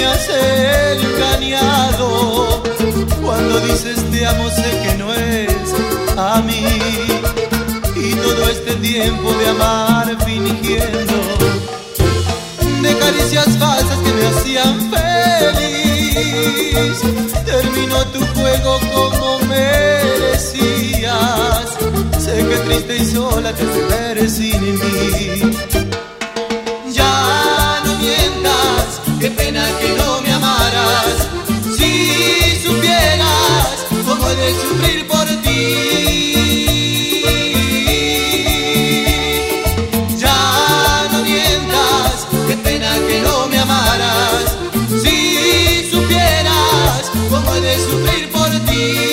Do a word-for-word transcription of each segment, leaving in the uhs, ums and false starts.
has engañado. Cuando dices te amo sé que no es a mí. Y todo este tiempo de amar fingiendo, de caricias falsas que me hacían feliz, terminó tu juego como merecías. Sé que triste y sola te hace ver sin mí. Ya no mientas, qué pena que no me amaras. Si supieras cómo he de sufrir por ti. Ya no mientas, qué pena que no me amaras. Si supieras cómo he de sufrir por ti.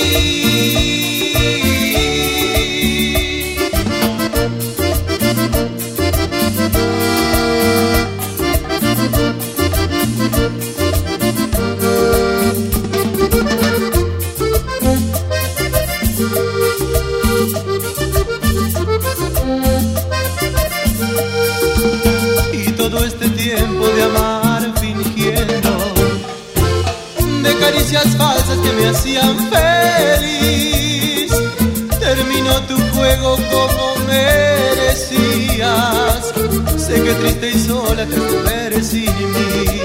Y todo este tiempo de amar fingiendo, de caricias falsas que me hacían feliz, terminó tu juego como merecías. Sé que triste y sola te hace sin mí.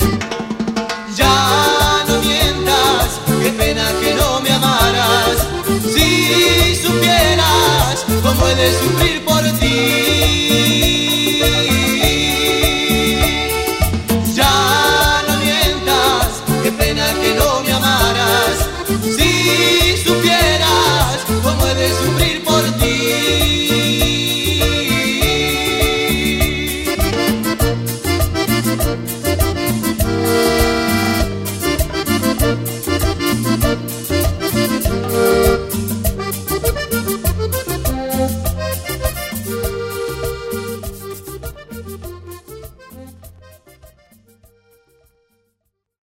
Ya no mientas, qué pena que no me amaras. Si supieras cómo he de sufrir